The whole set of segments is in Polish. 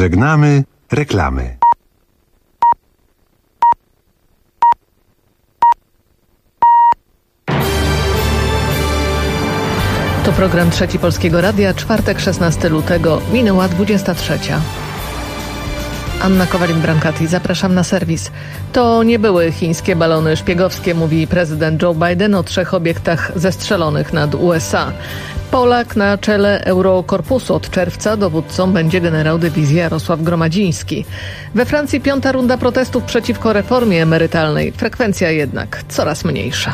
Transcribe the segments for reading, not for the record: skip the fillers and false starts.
Żegnamy reklamy. To program Trzeci Polskiego Radia, czwartek 16 lutego, minęła 23. Anna Kowalik-Brankati, zapraszam na serwis. To nie były chińskie balony szpiegowskie, mówi prezydent Joe Biden o 3 obiektach zestrzelonych nad USA. Polak na czele Eurokorpusu od czerwca dowódcą będzie generał dywizji Jarosław Gromadziński. We Francji 5. runda protestów przeciwko reformie emerytalnej. Frekwencja jednak coraz mniejsza.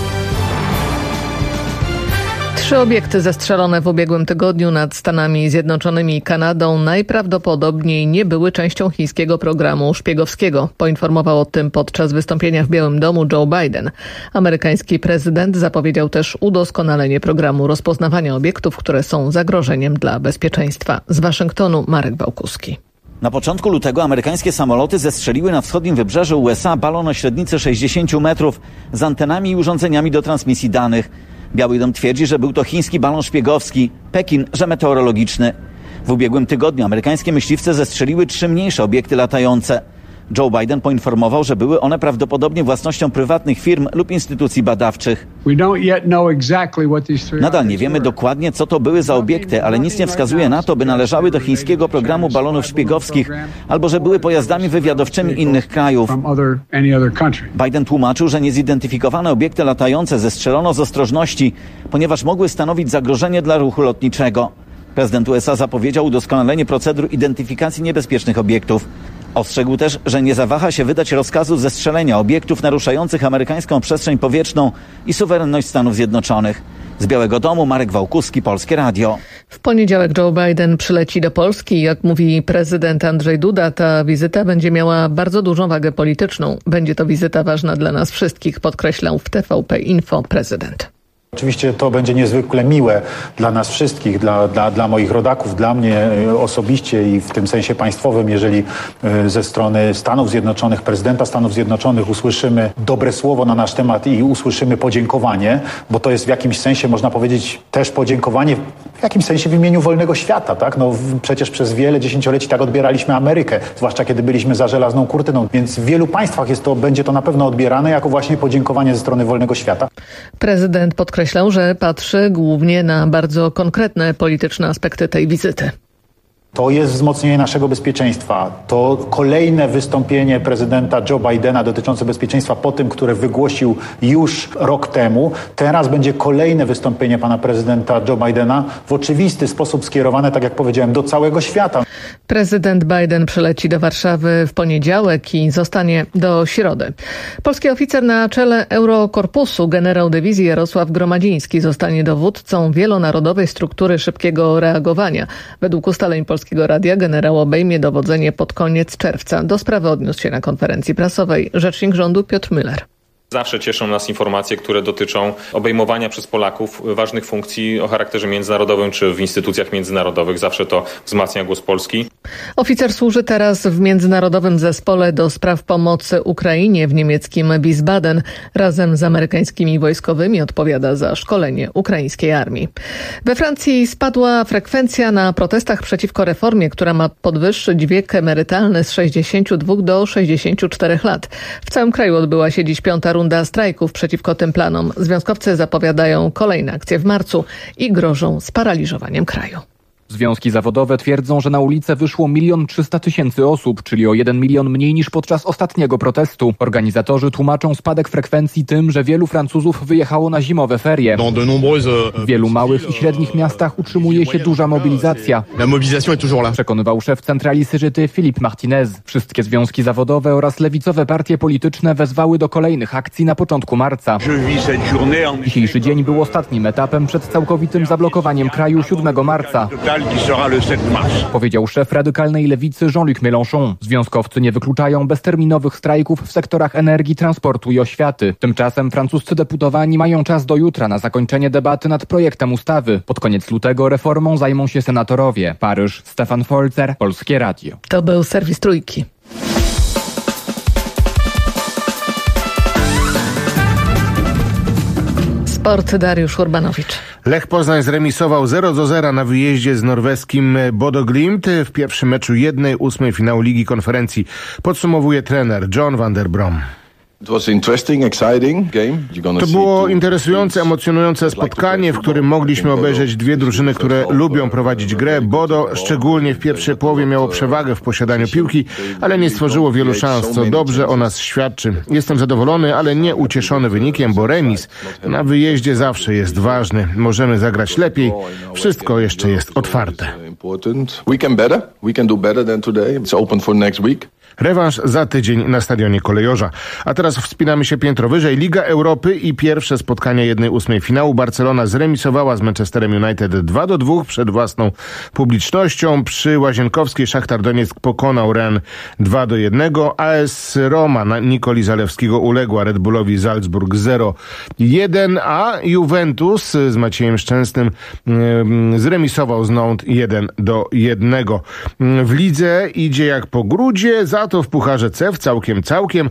3 obiekty zestrzelone w ubiegłym tygodniu nad Stanami Zjednoczonymi i Kanadą najprawdopodobniej nie były częścią chińskiego programu szpiegowskiego. Poinformował o tym podczas wystąpienia w Białym Domu Joe Biden. Amerykański prezydent zapowiedział też udoskonalenie programu rozpoznawania obiektów, które są zagrożeniem dla bezpieczeństwa. Z Waszyngtonu Marek Bałkuski. Na początku lutego amerykańskie samoloty zestrzeliły na wschodnim wybrzeżu USA balon o średnicy 60 metrów z antenami i urządzeniami do transmisji danych. Biały Dom twierdzi, że był to chiński balon szpiegowski, Pekin, że meteorologiczny. W ubiegłym tygodniu amerykańskie myśliwce zestrzeliły 3 mniejsze obiekty latające. Joe Biden poinformował, że były one prawdopodobnie własnością prywatnych firm lub instytucji badawczych. Nadal nie wiemy dokładnie, co to były za obiekty, ale nic nie wskazuje na to, by należały do chińskiego programu balonów szpiegowskich albo że były pojazdami wywiadowczymi innych krajów. Biden tłumaczył, że niezidentyfikowane obiekty latające zestrzelono z ostrożności, ponieważ mogły stanowić zagrożenie dla ruchu lotniczego. Prezydent USA zapowiedział udoskonalenie procedur identyfikacji niebezpiecznych obiektów. Ostrzegł też, że nie zawaha się wydać rozkazu zestrzelenia obiektów naruszających amerykańską przestrzeń powietrzną i suwerenność Stanów Zjednoczonych. Z Białego Domu Marek Wałkuski, Polskie Radio. W poniedziałek Joe Biden przyleci do Polski. Jak mówi prezydent Andrzej Duda, ta wizyta będzie miała bardzo dużą wagę polityczną. Będzie to wizyta ważna dla nas wszystkich, podkreślał w TVP Info prezydent. Oczywiście to będzie niezwykle miłe dla nas wszystkich, dla moich rodaków, dla mnie osobiście i w tym sensie państwowym, jeżeli ze strony Stanów Zjednoczonych, prezydenta Stanów Zjednoczonych usłyszymy dobre słowo na nasz temat i usłyszymy podziękowanie, bo to jest w jakimś sensie, można powiedzieć, też podziękowanie w jakimś sensie w imieniu wolnego świata, tak? No przecież przez wiele dziesięcioleci tak odbieraliśmy Amerykę, zwłaszcza kiedy byliśmy za żelazną kurtyną, więc w wielu państwach będzie to na pewno odbierane jako właśnie podziękowanie ze strony wolnego świata. Prezydent podkreślał, że patrzy głównie na bardzo konkretne polityczne aspekty tej wizyty. To jest wzmocnienie naszego bezpieczeństwa. To kolejne wystąpienie prezydenta Joe Bidena dotyczące bezpieczeństwa po tym, które wygłosił już rok temu. Teraz będzie kolejne wystąpienie pana prezydenta Joe Bidena w oczywisty sposób skierowane, tak jak powiedziałem, do całego świata. Prezydent Biden przyleci do Warszawy w poniedziałek i zostanie do środy. Polski oficer na czele Eurokorpusu, generał dywizji Jarosław Gromadziński, zostanie dowódcą wielonarodowej struktury szybkiego reagowania. Według ustaleń Polskiego Radia generał obejmie dowodzenie pod koniec czerwca. Do sprawy odniósł się na konferencji prasowej rzecznik rządu Piotr Müller. Zawsze cieszą nas informacje, które dotyczą obejmowania przez Polaków ważnych funkcji o charakterze międzynarodowym czy w instytucjach międzynarodowych. Zawsze to wzmacnia głos Polski. Oficer służy teraz w Międzynarodowym Zespole do Spraw Pomocy Ukrainie w niemieckim Wiesbaden. Razem z amerykańskimi wojskowymi odpowiada za szkolenie ukraińskiej armii. We Francji spadła frekwencja na protestach przeciwko reformie, która ma podwyższyć wiek emerytalny z 62 do 64 lat. W całym kraju odbyła się dziś 5. runda strajków przeciwko tym planom. Związkowcy zapowiadają kolejne akcje w marcu i grożą sparaliżowaniem kraju. Związki zawodowe twierdzą, że na ulicę wyszło 1 300 000 osób, czyli o 1 milion mniej niż podczas ostatniego protestu. Organizatorzy tłumaczą spadek frekwencji tym, że wielu Francuzów wyjechało na zimowe ferie. W wielu małych i średnich miastach utrzymuje się duża mobilizacja. Przekonywał szef centrali CGT Philippe Martinez. Wszystkie związki zawodowe oraz lewicowe partie polityczne wezwały do kolejnych akcji na początku marca. Dzisiejszy dzień był ostatnim etapem przed całkowitym zablokowaniem kraju 7 marca. Powiedział szef radykalnej lewicy Jean-Luc Mélenchon. Związkowcy nie wykluczają bezterminowych strajków w sektorach energii, transportu i oświaty. Tymczasem francuscy deputowani mają czas do jutra na zakończenie debaty nad projektem ustawy. Pod koniec lutego reformą zajmą się senatorowie. Paryż, Stefan Folzer, Polskie Radio. To był serwis Trójki. Sport, Dariusz Urbanowicz. Lech Poznań zremisował 0-0 na wyjeździe z norweskim Bodo Glimt w pierwszym meczu 1/8 finału Ligi Konferencji. Podsumowuje trener John van der Brom. To było interesujące, emocjonujące spotkanie, w którym mogliśmy obejrzeć dwie drużyny, które lubią prowadzić grę. Bodo szczególnie w pierwszej połowie miało przewagę w posiadaniu piłki, ale nie stworzyło wielu szans, co dobrze o nas świadczy. Jestem zadowolony, ale nie ucieszony wynikiem, bo remis na wyjeździe zawsze jest ważny. Możemy zagrać lepiej. Wszystko jeszcze jest otwarte. Rewanż za tydzień na stadionie Kolejorza. A teraz wspinamy się piętro wyżej. Liga Europy i pierwsze spotkania 1/8 finału. Barcelona zremisowała z Manchesterem United 2-2 przed własną publicznością. Przy Łazienkowskiej Szachtar Donieck pokonał Rennes 2-1. AS Roma Nikoli Zalewskiego uległa Red Bullowi Salzburg 0-1, a Juventus z Maciejem Szczęsnym zremisował z Nantes 1-1. W lidze idzie jak po grudzie, za to w Pucharze C całkiem.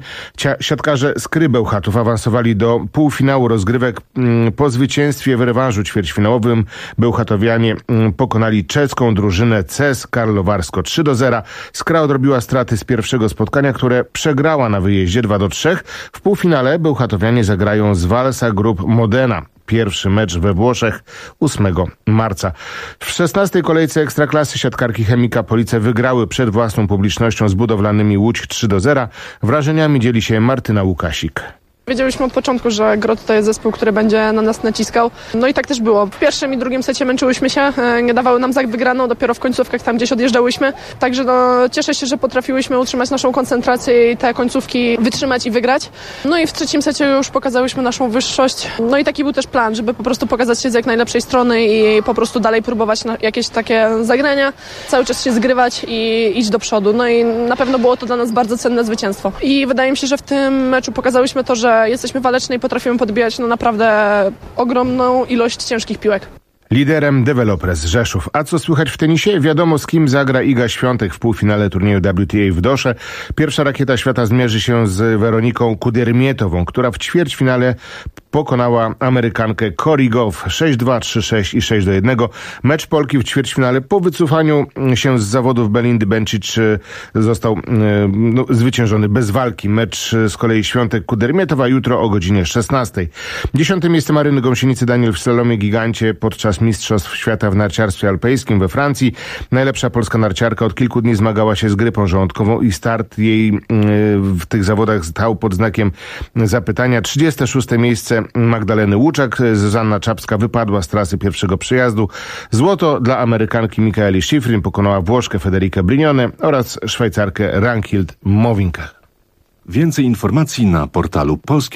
Siatkarze z Kry Bełchatów awansowali do półfinału rozgrywek po zwycięstwie w rewanżu ćwierćfinałowym. Bełchatowianie pokonali czeską drużynę CES Karlowarsko 3-0. Skra odrobiła straty z pierwszego spotkania, które przegrała na wyjeździe 2-3. W półfinale Bełchatowianie zagrają z Walsa Group Modena. Pierwszy mecz we Włoszech 8 marca. W 16. kolejce Ekstraklasy siatkarki Chemika Police wygrały przed własną publicznością z Budowlanymi Łódź 3-0. Wrażeniami dzieli się Martyna Łukasik. Wiedzieliśmy od początku, że Grot to jest zespół, który będzie na nas naciskał. No i tak też było. W pierwszym i drugim secie męczyłyśmy się, nie dawały nam za wygraną, dopiero w końcówkach tam gdzieś odjeżdżałyśmy. Także cieszę się, że potrafiłyśmy utrzymać naszą koncentrację i te końcówki wytrzymać i wygrać. No i w trzecim secie już pokazałyśmy naszą wyższość. No i taki był też plan, żeby po prostu pokazać się z jak najlepszej strony i po prostu dalej próbować jakieś takie zagrania, cały czas się zgrywać i iść do przodu. No i na pewno było to dla nas bardzo cenne zwycięstwo. I wydaje mi się, że w tym meczu pokazałyśmy to, że jesteśmy waleczne i potrafimy podbijać naprawdę ogromną ilość ciężkich piłek. Liderem Developers Rzeszów. A co słychać w tenisie? Wiadomo, z kim zagra Iga Świątek w półfinale turnieju WTA w Dosze. Pierwsza rakieta świata zmierzy się z Weroniką Kudermietową, która w ćwierćfinale pokonała Amerykankę Cory Gauff 6-2, 3-6 i 6-1. Mecz Polki w ćwierćfinale po wycofaniu się z zawodów Belindy Bencic został zwyciężony bez walki. Mecz z kolei Świątek-Kudermietowa jutro o godzinie 16. 10. miejsce Maryny Gąsienicy Daniel w slalomie gigancie podczas Mistrzostw Świata w narciarstwie alpejskim we Francji. Najlepsza polska narciarka od kilku dni zmagała się z grypą żołądkową i start jej w tych zawodach stał pod znakiem zapytania. 36. miejsce Magdaleny Łuczak. Zuzanna Czapska wypadła z trasy pierwszego przyjazdu. Złoto dla Amerykanki Mikaeli Schifrin, pokonała Włoszkę Federikę Brignone oraz Szwajcarkę Rankhild Mowincke. Więcej informacji na portalu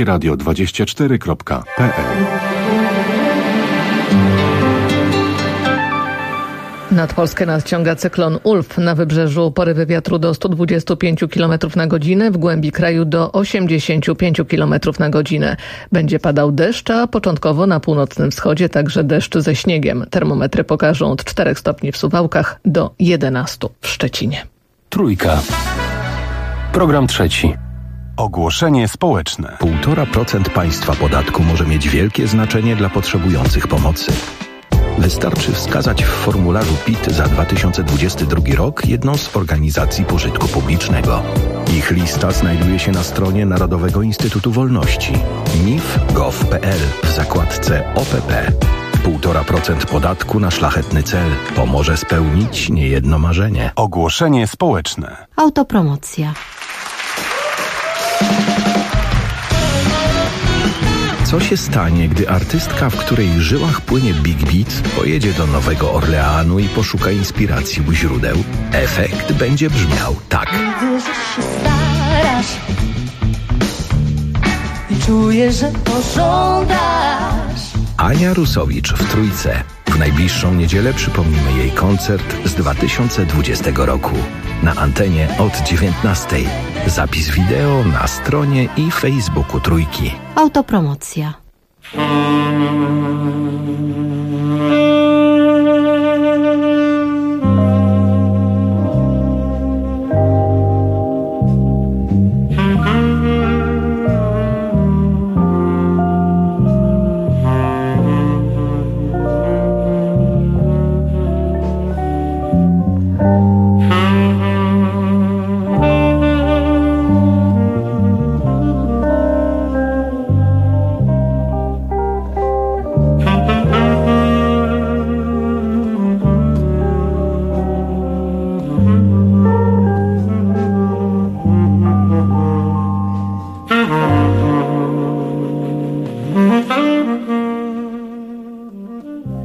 polskieradio24.pl. Nad Polskę nadciąga cyklon Ulf. Na wybrzeżu porywy wiatru do 125 km na godzinę, w głębi kraju do 85 km na godzinę. Będzie padał deszcz, a początkowo na północnym wschodzie także deszcz ze śniegiem. Termometry pokażą od 4 stopni w Suwałkach do 11 w Szczecinie. Trójka. Program trzeci. Ogłoszenie społeczne. 1,5% państwa podatku może mieć wielkie znaczenie dla potrzebujących pomocy. Wystarczy wskazać w formularzu PIT za 2022 rok jedną z organizacji pożytku publicznego. Ich lista znajduje się na stronie Narodowego Instytutu Wolności nif.gov.pl w zakładce OPP. 1,5% podatku na szlachetny cel pomoże spełnić niejedno marzenie. Ogłoszenie społeczne. Autopromocja. Co się stanie, gdy artystka, w której żyłach płynie Big Beat, pojedzie do Nowego Orleanu i poszuka inspiracji u źródeł? Efekt będzie brzmiał tak. Widzę, że się starasz i czuję, że pożądasz. Ania Rusowicz w Trójce. W najbliższą niedzielę przypomnimy jej koncert z 2020 roku. Na antenie od 19:00. Zapis wideo na stronie i Facebooku Trójki. Autopromocja.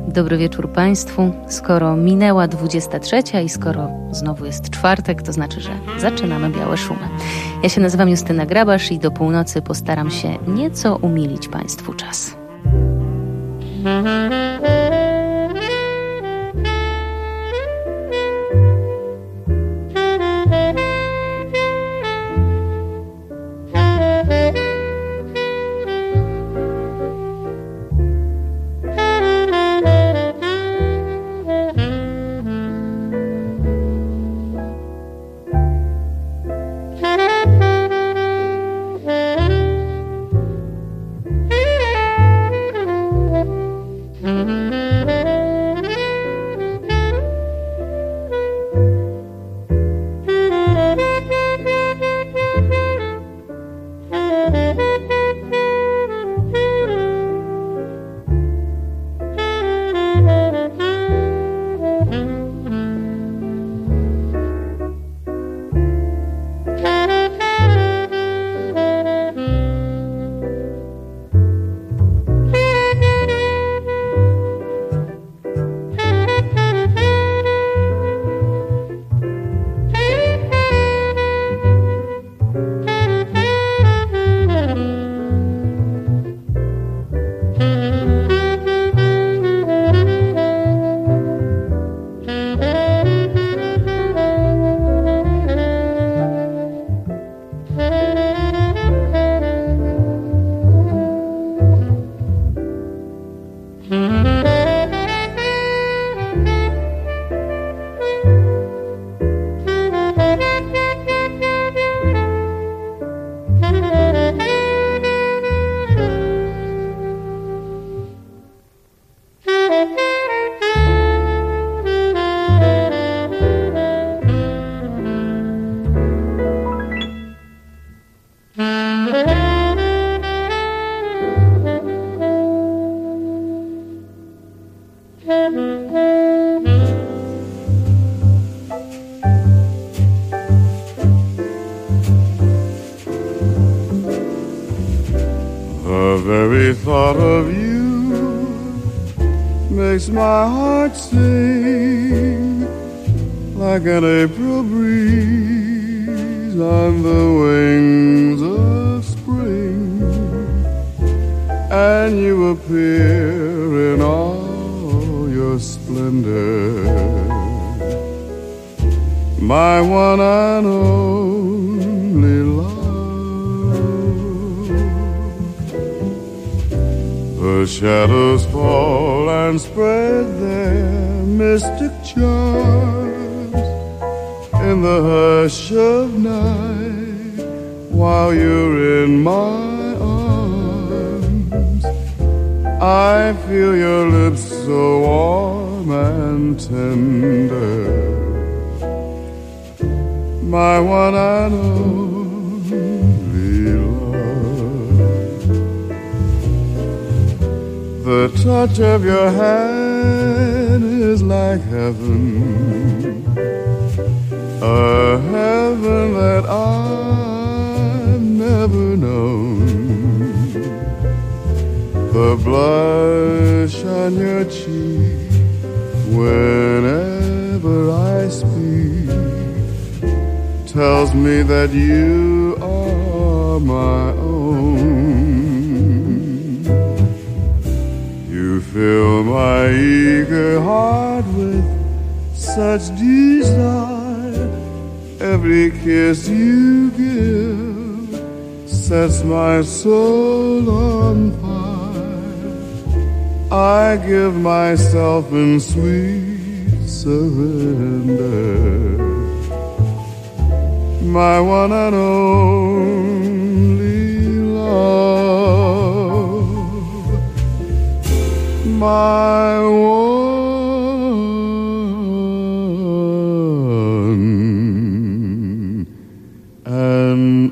Dobry wieczór Państwu. Skoro minęła 23 i skoro znowu jest czwartek, to znaczy, że zaczynamy Białe Szumy. Ja się nazywam Justyna Grabasz i do północy postaram się nieco umilić Państwu czas. The very thought of you makes my heart sing like an April breeze on the wings of spring, and you appear in all your splendor, my one and only love. The shadows fall and spread their mystic charms in the hush of night while you're in my arms. I feel your lips so warm and tender, my one and only love. The touch of your hand is like heaven, a heaven that I've never known. The blush on your cheek whenever I speak tells me that you are my own. You fill my eager heart with such desire. Every kiss you give sets my soul on fire. I give myself in sweet surrender, my one and only love, my one and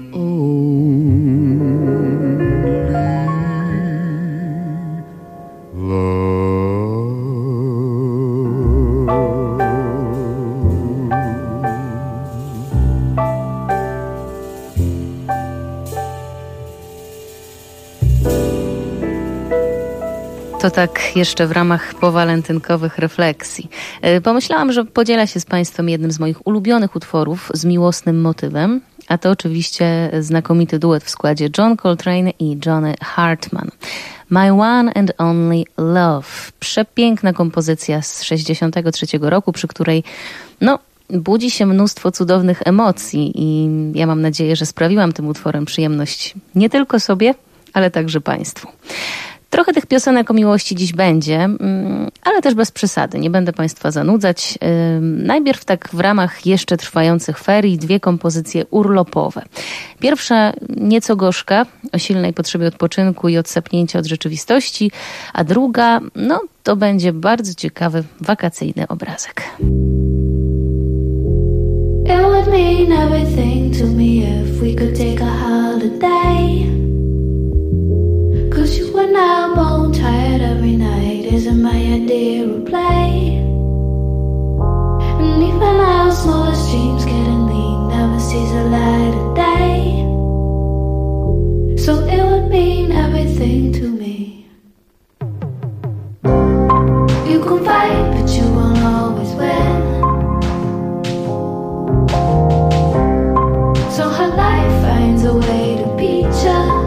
To tak jeszcze w ramach powalentynkowych refleksji. Pomyślałam, że podzielę się z Państwem jednym z moich ulubionych utworów z miłosnym motywem, a to oczywiście znakomity duet w składzie John Coltrane i Johnny Hartman. My One and Only Love. Przepiękna kompozycja z 1963 roku, przy której budzi się mnóstwo cudownych emocji i ja mam nadzieję, że sprawiłam tym utworem przyjemność nie tylko sobie, ale także Państwu. Trochę tych piosenek o miłości dziś będzie, ale też bez przesady. Nie będę Państwa zanudzać. Najpierw tak w ramach jeszcze trwających ferii 2 kompozycje urlopowe. Pierwsza nieco gorzka, o silnej potrzebie odpoczynku i odsapnięcia od rzeczywistości, a druga, to będzie bardzo ciekawy wakacyjny obrazek. It would mean everything to me if we could take a holiday. 'Cause you were now bone tired every night isn't my idea of play. And even our smallest dreams getting lean never sees the light of day. So it would mean everything to me. You can fight but you won't always win. So her life finds a way to beat ya.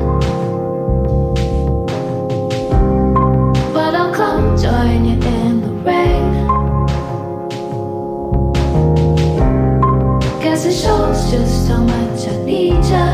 Join you in the rain. Guess it shows just how much I need ya.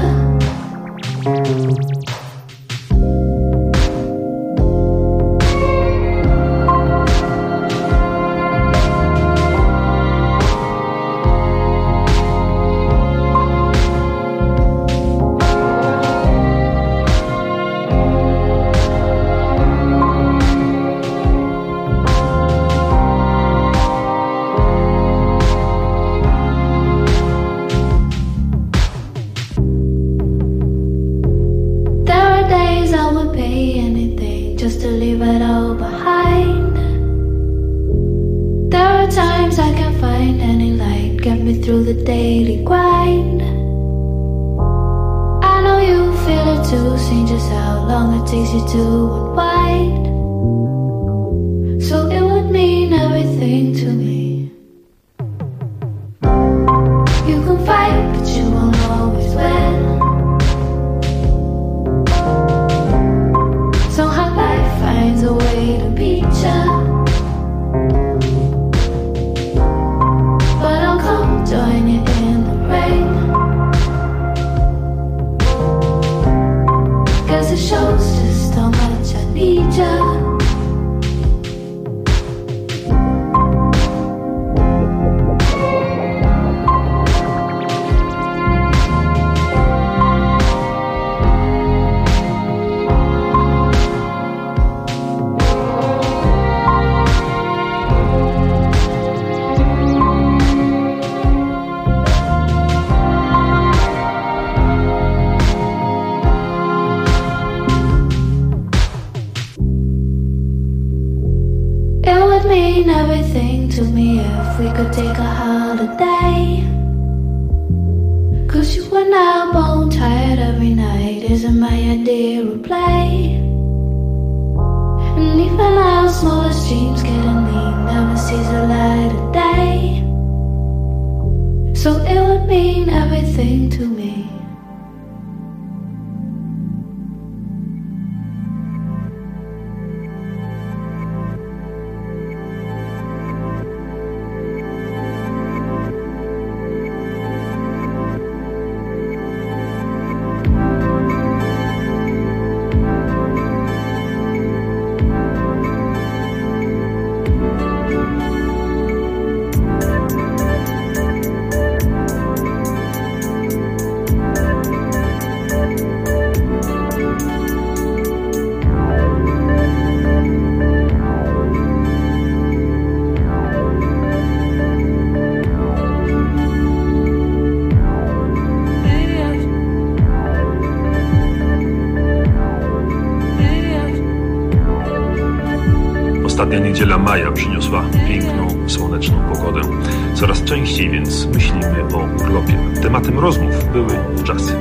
Through the daily grind, I know you feel it too. Seen just how long it takes you to unwind. So it would mean everything to me. You can fight, but you won't always win. So how life finds a way to beat ya. Join you in the rain. Guess it shows just how much I need ya. Everything to me if we could take a holiday. 'Cause you were now bone tired every night isn't my idea of play. And even our smallest dreams getting lean never sees the light of day. So it would mean everything to me. Ostatnia niedziela maja przyniosła piękną, słoneczną pogodę. Coraz częściej więc myślimy o urlopie. Tematem rozmów były czasy.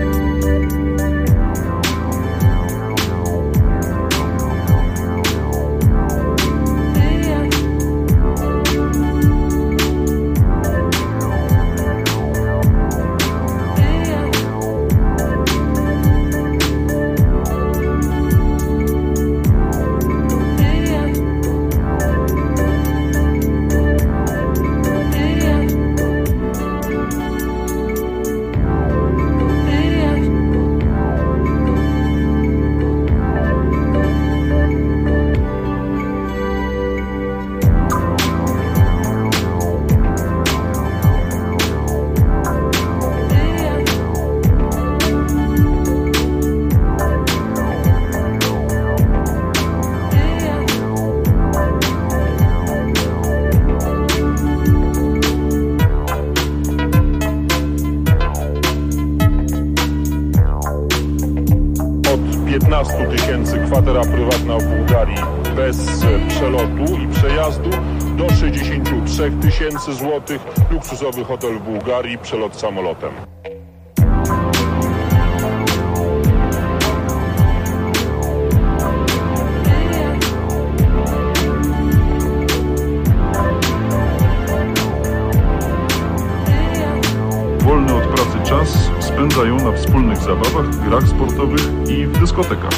15 000 kwatera prywatna w Bułgarii bez przelotu i przejazdu, do 63 000 złotych luksusowy hotel w Bułgarii, przelot samolotem. Wolny od pracy czas spędzają na wspólnych zabawach, grach sportowych i w dyskotekach.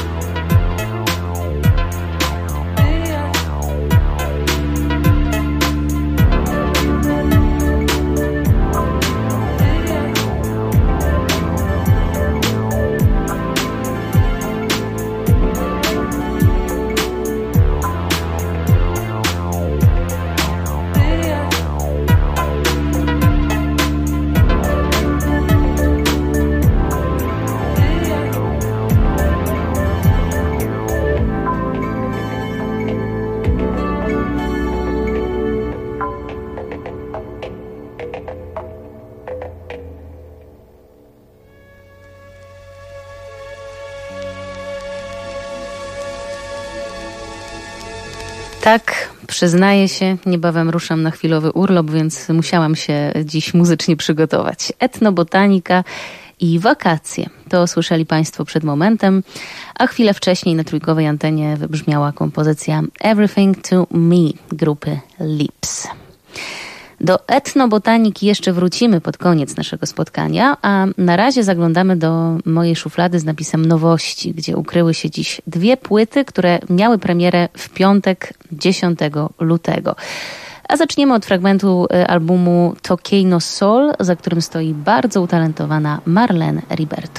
Tak, przyznaję się, niebawem ruszam na chwilowy urlop, więc musiałam się dziś muzycznie przygotować. Etnobotanika i wakacje. To słyszeli Państwo przed momentem, a chwilę wcześniej na trójkowej antenie wybrzmiała kompozycja Everything to Me grupy Lips. Do etnobotaniki jeszcze wrócimy pod koniec naszego spotkania, a na razie zaglądamy do mojej szuflady z napisem nowości, gdzie ukryły się dziś 2 płyty, które miały premierę w piątek 10 lutego. A zaczniemy od fragmentu albumu Toquei no Sol, za którym stoi bardzo utalentowana Marlene Riberto.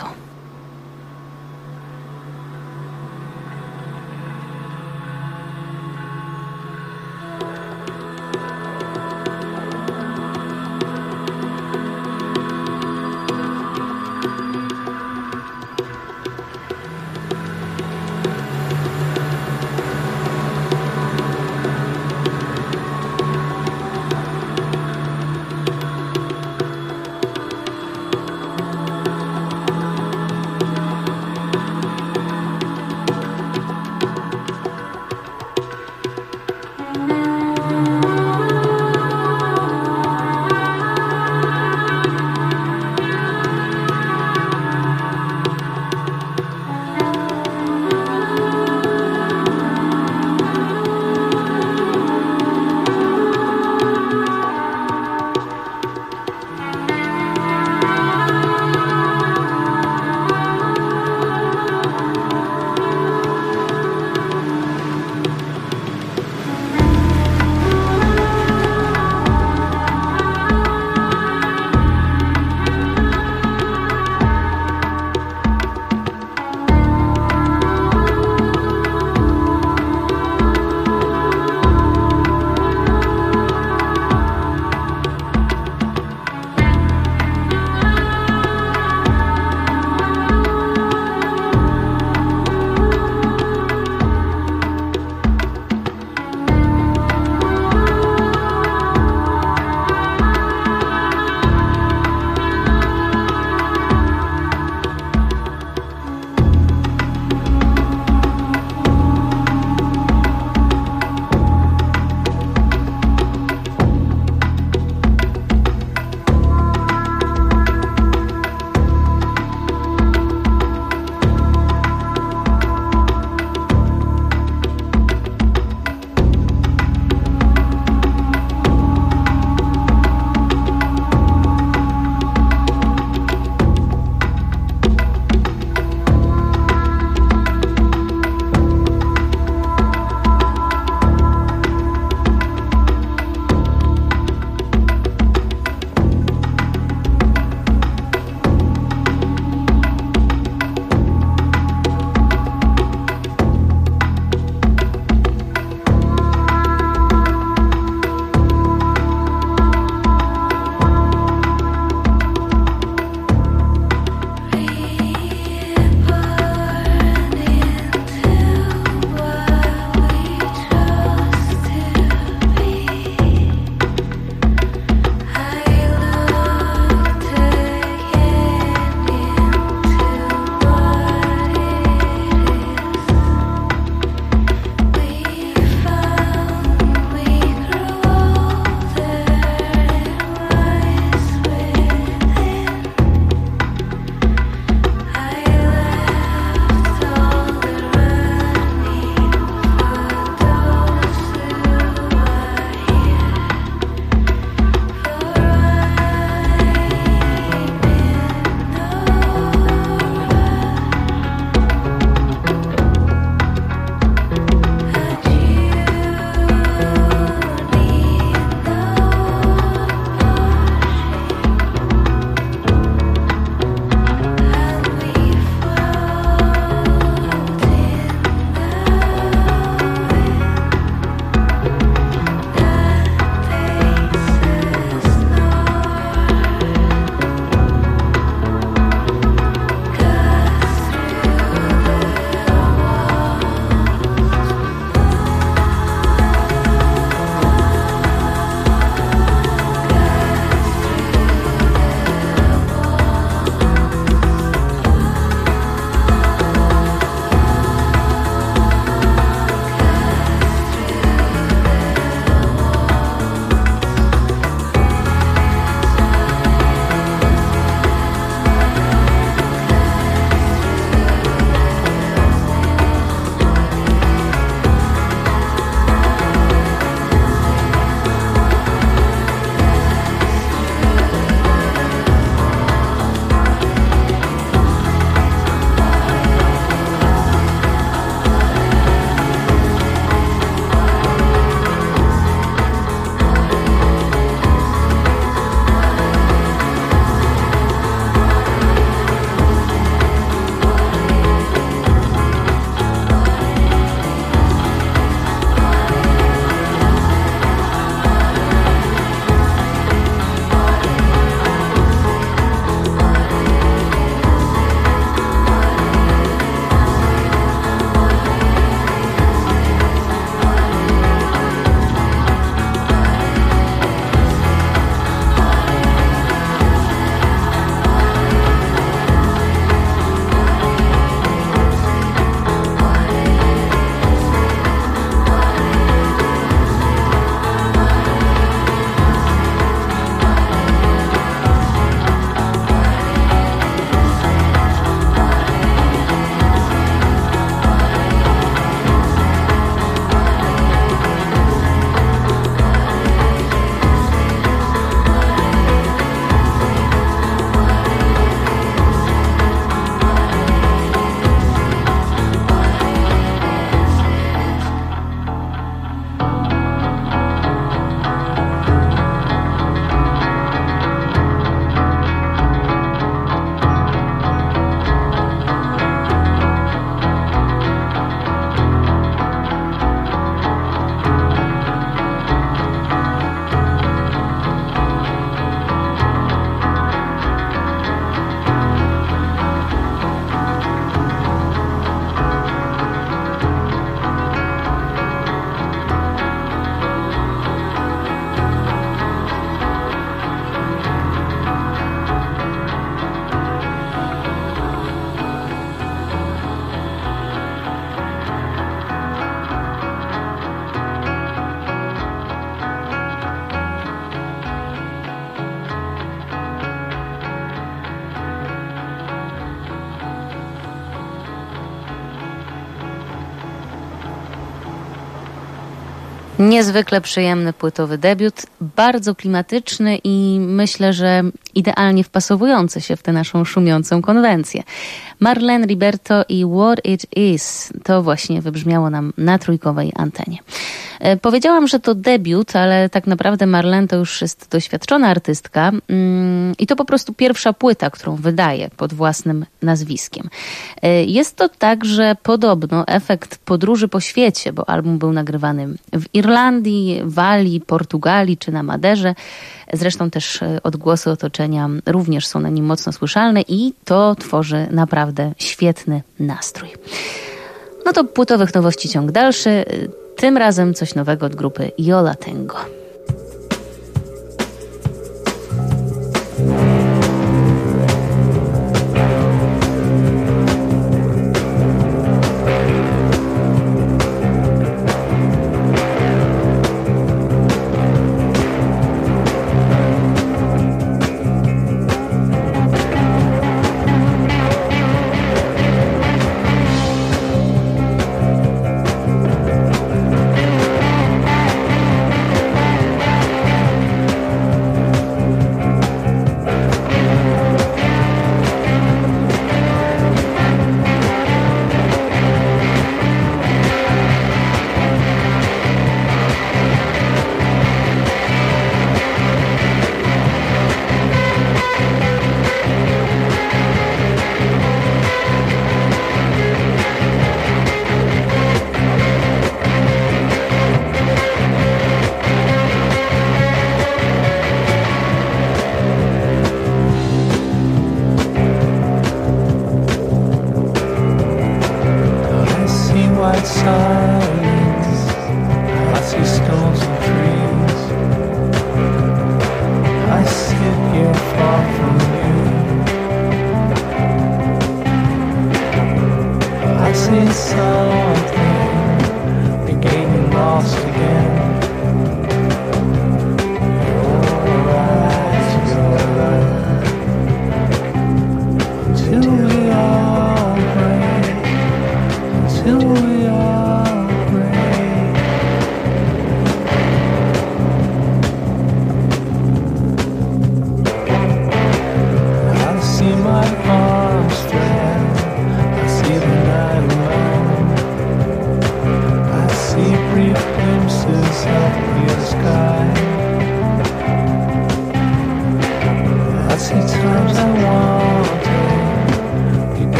Niezwykle przyjemny płytowy debiut, bardzo klimatyczny i myślę, że idealnie wpasowujący się w tę naszą szumiącą konwencję. Marlene Riberto i What It Is to właśnie wybrzmiało nam na trójkowej antenie. Powiedziałam, że to debiut, ale tak naprawdę Marlene to już jest doświadczona artystka i to po prostu pierwsza płyta, którą wydaje pod własnym nazwiskiem. Jest to także podobno efekt podróży po świecie, bo album był nagrywany w Irlandii, Walii, Portugalii czy na Maderze. Zresztą też odgłosy otoczenia również są na nim mocno słyszalne i to tworzy naprawdę świetny nastrój. No to płytowych nowości ciąg dalszy. Tym razem coś nowego od grupy Yo La Tengo.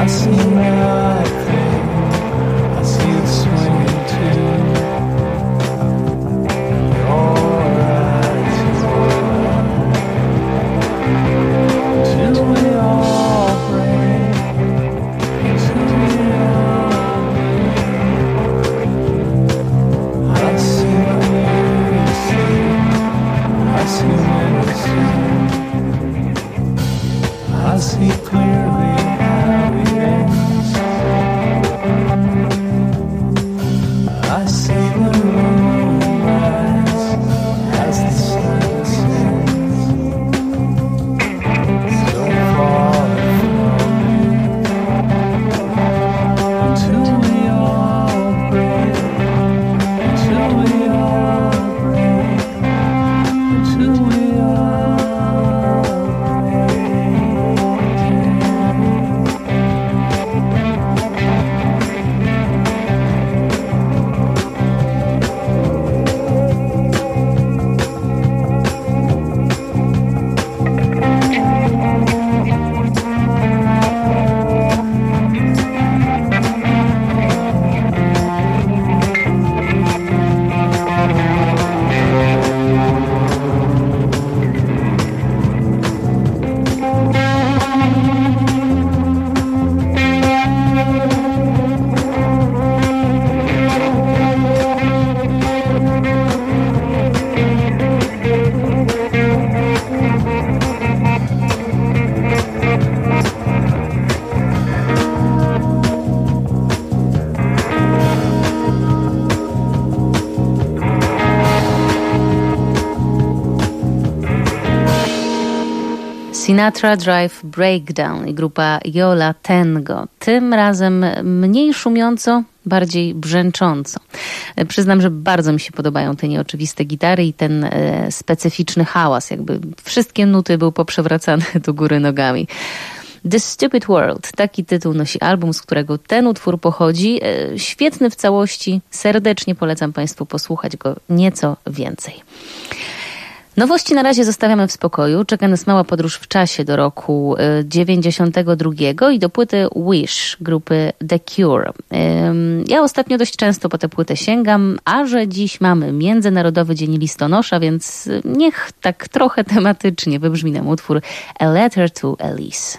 Sinatra Drive Breakdown i grupa Yo La Tengo. Tym razem mniej szumiąco, bardziej brzęcząco. Przyznam, że bardzo mi się podobają te nieoczywiste gitary i ten specyficzny hałas. Jakby wszystkie nuty były poprzewracane do góry nogami. The Stupid World, taki tytuł nosi album, z którego ten utwór pochodzi. Świetny w całości, serdecznie polecam Państwu posłuchać go nieco więcej. Nowości na razie zostawiamy w spokoju. Czeka nas mała podróż w czasie do roku 92 i do płyty Wish grupy The Cure. Ja ostatnio dość często po tę płytę sięgam, a że dziś mamy Międzynarodowy Dzień Listonosza, więc niech tak trochę tematycznie wybrzmi nam utwór A Letter to Elise.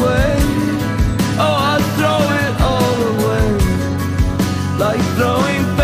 Like throwing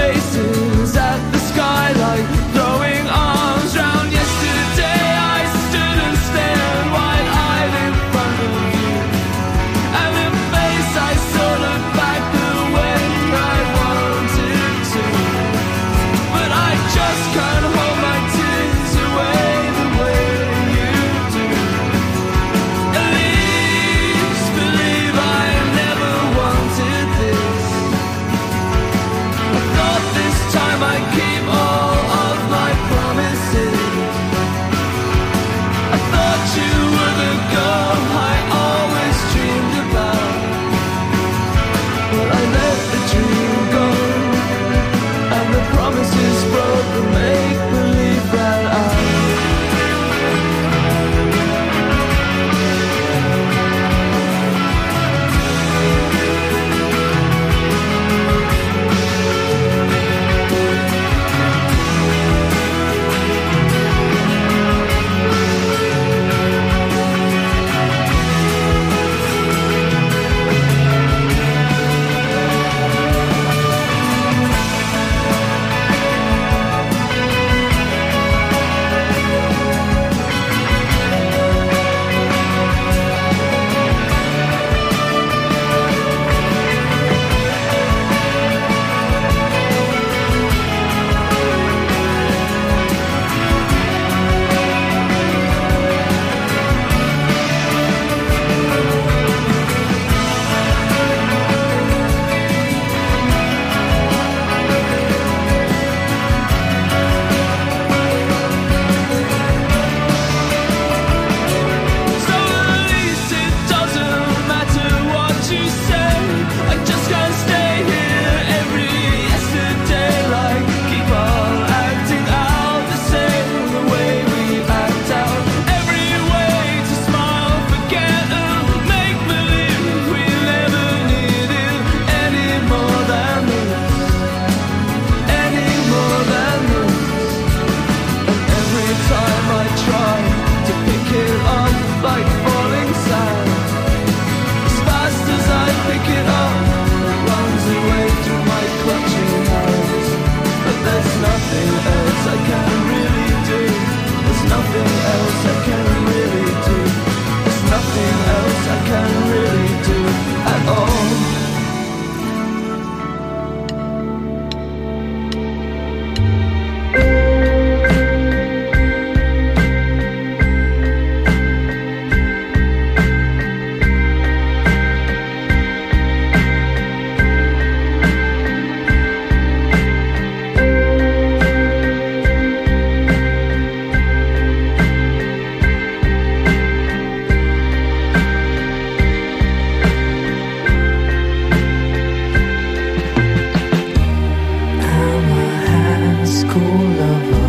cool lover,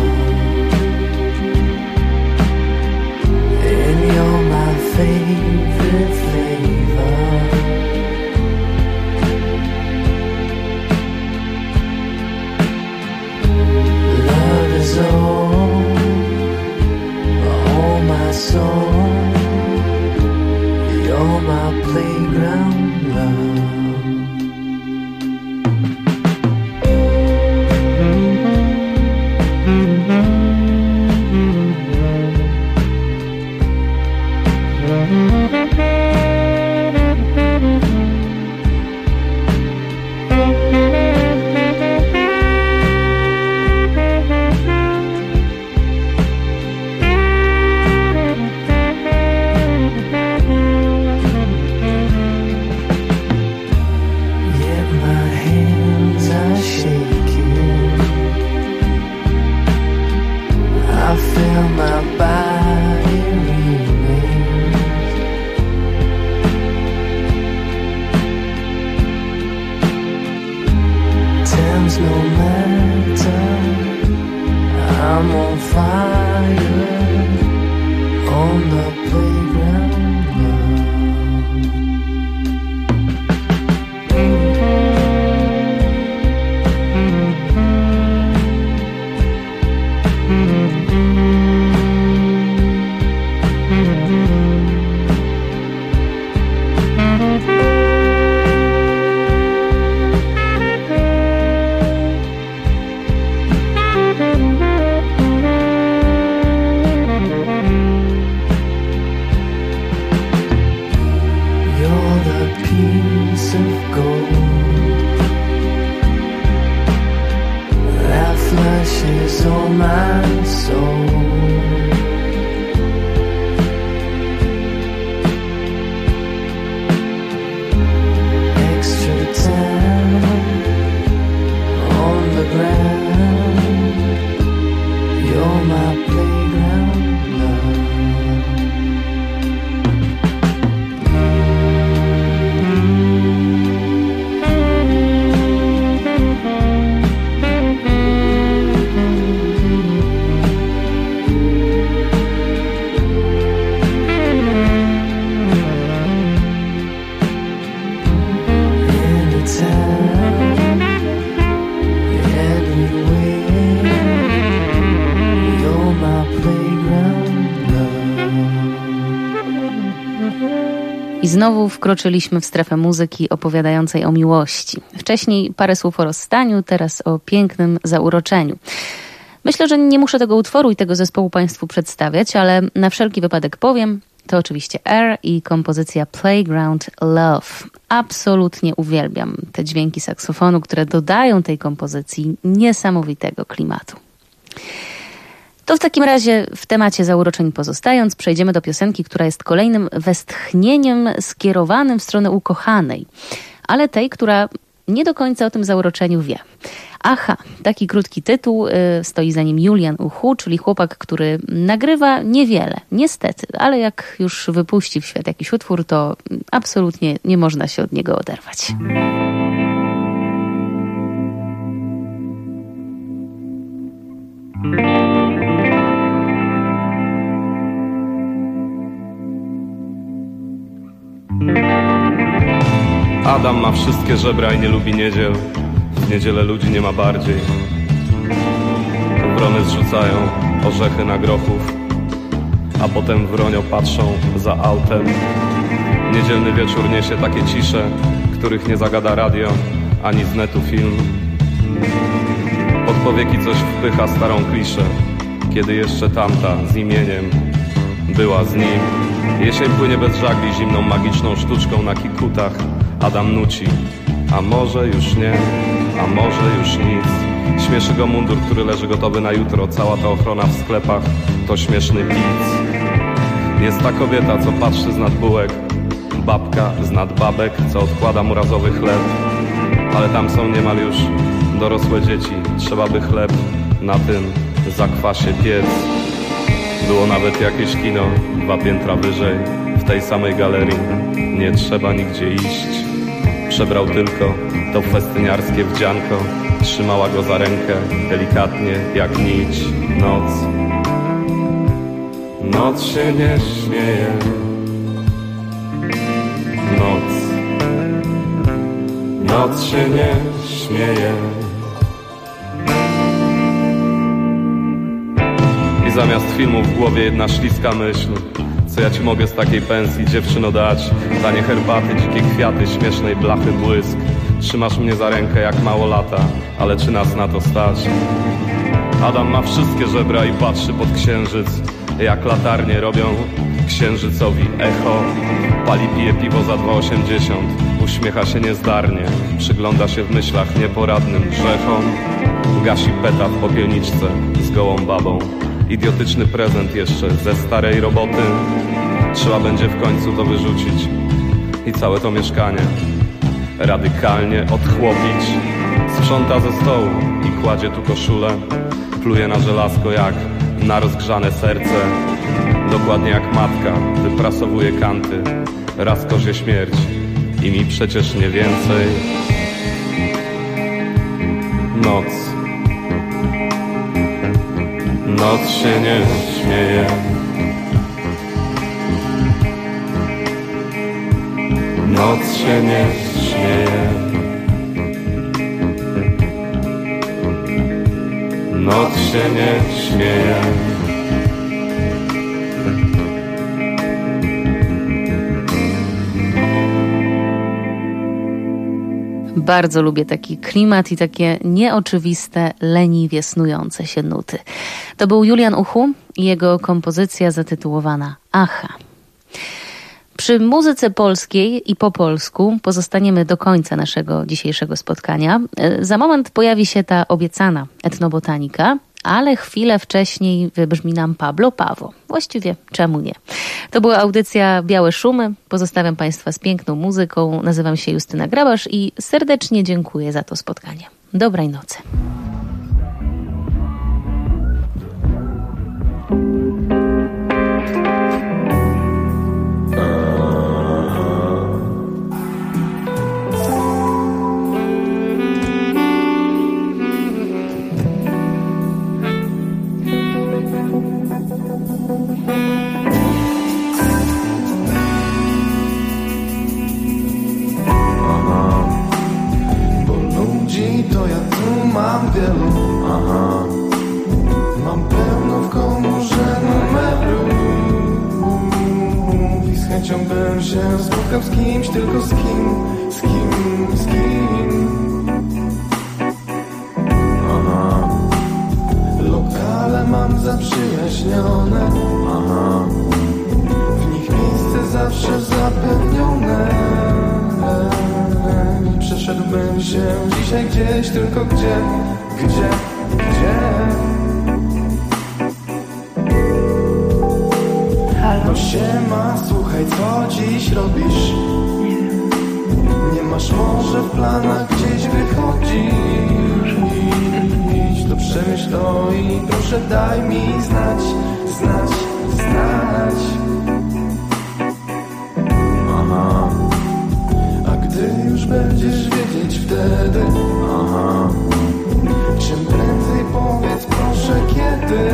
and you're my favorite flavor. Love is all my soul. You're my playground love. I znowu wkroczyliśmy w strefę muzyki opowiadającej o miłości. Wcześniej parę słów o rozstaniu, teraz o pięknym zauroczeniu. Myślę, że nie muszę tego utworu i tego zespołu Państwu przedstawiać, ale na wszelki wypadek powiem, to oczywiście Air i kompozycja Playground Love. Absolutnie uwielbiam te dźwięki saksofonu, które dodają tej kompozycji niesamowitego klimatu. To w takim razie w temacie zauroczeń pozostając, przejdziemy do piosenki, która jest kolejnym westchnieniem skierowanym w stronę ukochanej, ale tej, która nie do końca o tym zauroczeniu wie. Aha, taki krótki tytuł, stoi za nim Julian Uchu, czyli chłopak, który nagrywa niewiele, niestety, ale jak już wypuści w świat jakiś utwór, to absolutnie nie można się od niego oderwać. Adam ma wszystkie żebra i nie lubi niedziel. W niedzielę ludzi nie ma bardziej. Wrony zrzucają orzechy na grochów, a potem wronio patrzą za autem. Niedzielny wieczór niesie takie cisze, których nie zagada radio, ani z netu film. Pod powieki coś wpycha starą kliszę, kiedy jeszcze tamta z imieniem była z nim. Jesień płynie bez żagli zimną, magiczną sztuczką na kikutach. Adam nuci, a może już nie, a może już nic. Śmieszy go mundur, który leży gotowy na jutro. Cała ta ochrona w sklepach to śmieszny pic. Jest ta kobieta, co patrzy z nad bułek, babka z nad babek, co odkłada murazowy chleb. Ale tam są niemal już dorosłe dzieci. Trzeba by chleb na tym zakwasie piec. Było nawet jakieś kino 2 piętra wyżej, w tej samej galerii. Nie trzeba nigdzie iść. Przebrał tylko to festyniarskie wdzianko. trzymała go za rękę, delikatnie jak nić. Noc się nie śmieje. Noc się nie śmieje. I zamiast filmu w głowie jedna śliska myśl. Co ja ci mogę z takiej pensji, dziewczyno, dać? Tanie herbaty, dzikie kwiaty, śmiesznej blachy błysk. Trzymasz mnie za rękę jak mało lata, ale czy nas na to stać? Adam ma wszystkie żebra i patrzy pod księżyc, jak latarnie robią księżycowi echo. Pali, pije piwo za 2,80, uśmiecha się niezdarnie, przygląda się w myślach nieporadnym grzechom. Gasi peta w popielniczce z gołą babą. Idiotyczny prezent jeszcze ze starej roboty. Trzeba będzie w końcu to wyrzucić i całe to mieszkanie radykalnie odchłopić. Sprząta ze stołu i kładzie tu koszulę. Pluje na żelazko jak na rozgrzane serce. Dokładnie jak matka wyprasowuje kanty. Raz kozie śmierć i mi przecież nie więcej. Noc się nie śmieje. Noc się nie śmieje. Noc się nie śmieje. Bardzo lubię taki klimat i takie nieoczywiste, leniwie snujące się nuty. To był Julian Uchu i jego kompozycja zatytułowana Aha. Przy muzyce polskiej i po polsku pozostaniemy do końca naszego dzisiejszego spotkania. Za moment pojawi się ta obiecana etnobotanika, ale chwilę wcześniej wybrzmi nam Pablo Pawo. Właściwie czemu nie? To była audycja Białe Szumy. Pozostawiam Państwa z piękną muzyką. Nazywam się Justyna Grabasz i serdecznie dziękuję za to spotkanie. Dobrej nocy. To ja tu mam wielu, mam pełno w komórze numerów i z chęcią bym się spotkał z kimś, tylko z kim. Lokale mam zaprzyjaźnione, w nich miejsce zawsze zapewnione. Przeszedłbym się dzisiaj gdzieś, tylko gdzie? No siema, słuchaj, co dziś robisz? Nie masz może w planach gdzieś wychodzić? To przemyśl to i proszę daj mi znać. Ty już będziesz wiedzieć wtedy, czym prędzej powiedz proszę kiedy.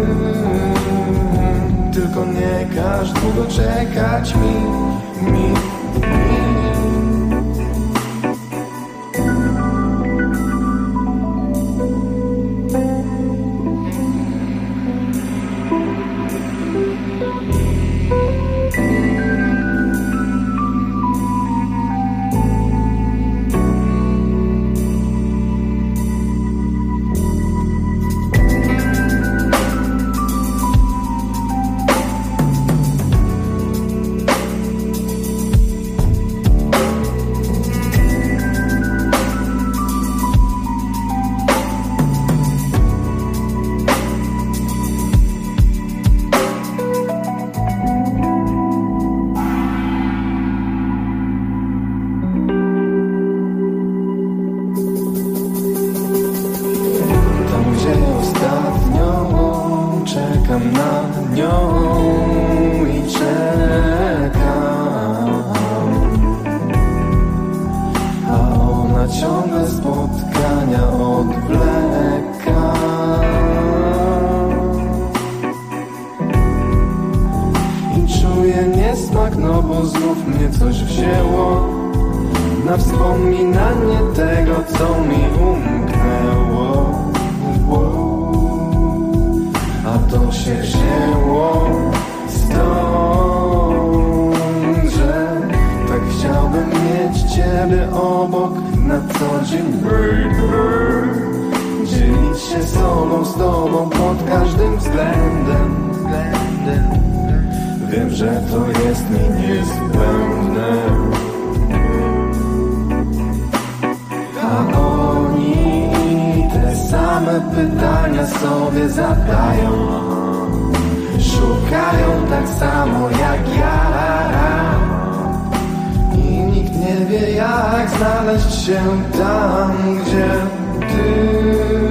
Tylko nie każ długo czekać mi. że to jest mi niezbędne. A oni te same pytania sobie zadają, szukają tak samo jak ja. I nikt nie wie, jak znaleźć się tam, gdzie ty.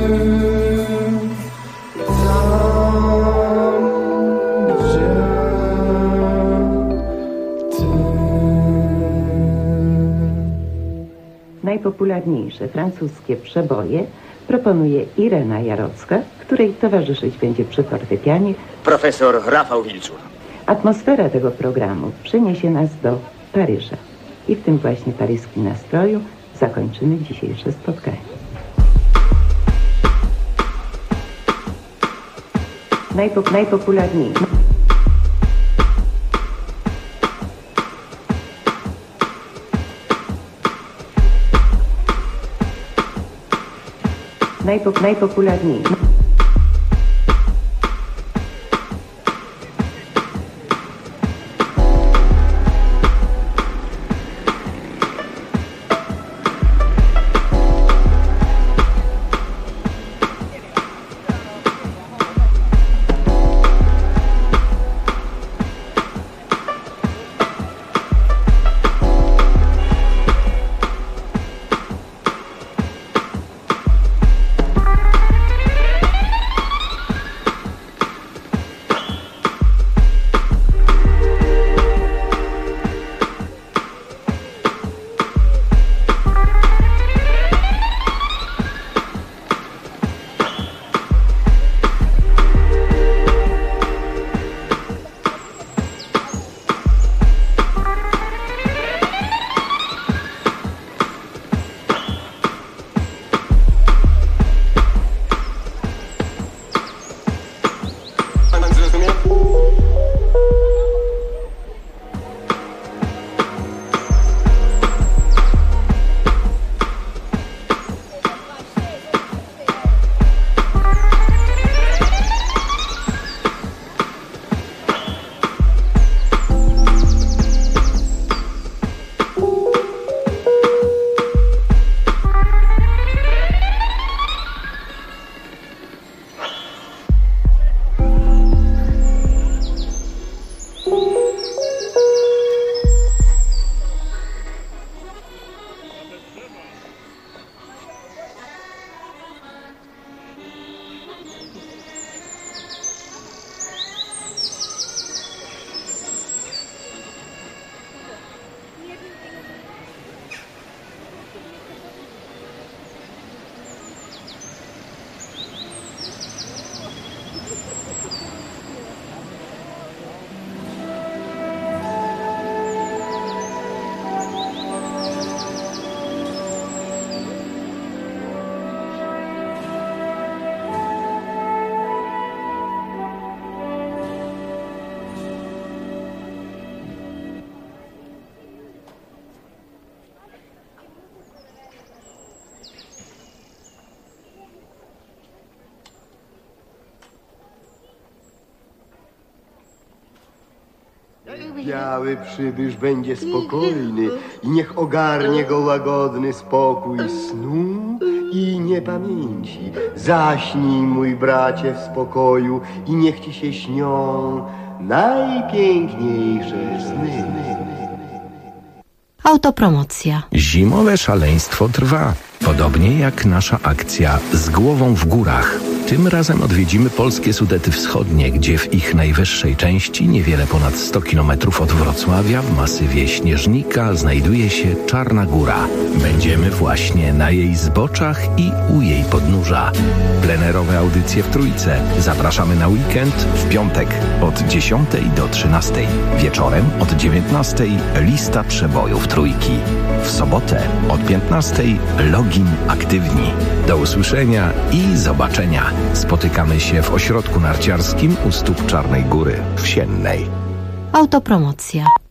Najpopularniejsze francuskie przeboje proponuje Irena Jarocka, której towarzyszyć będzie przy fortepianie profesor Rafał Wilczur. Atmosfera tego programu przeniesie nas do Paryża. I w tym właśnie paryskim nastroju zakończymy dzisiejsze spotkanie. Najpopularniejsze. Najpopularniejsze. Biały przybysz będzie spokojny i niech ogarnie go łagodny spokój snu i niepamięci. Zaśnij, mój bracie, w spokoju i niech ci się śnią najpiękniejsze sny. Autopromocja. Zimowe szaleństwo trwa, podobnie jak nasza akcja Z głową w górach. Tym razem odwiedzimy polskie Sudety Wschodnie, gdzie w ich najwyższej części, niewiele ponad 100 km od Wrocławia, w masywie Śnieżnika, znajduje się Czarna Góra. Będziemy właśnie na jej zboczach i u jej podnóża. Plenerowe audycje w Trójce. Zapraszamy na weekend w piątek od 10 do 13. Wieczorem od 19 lista przebojów Trójki. W sobotę od 15 login aktywni. Do usłyszenia i zobaczenia. Spotykamy się w ośrodku narciarskim u stóp Czarnej Góry w Siennej. Autopromocja.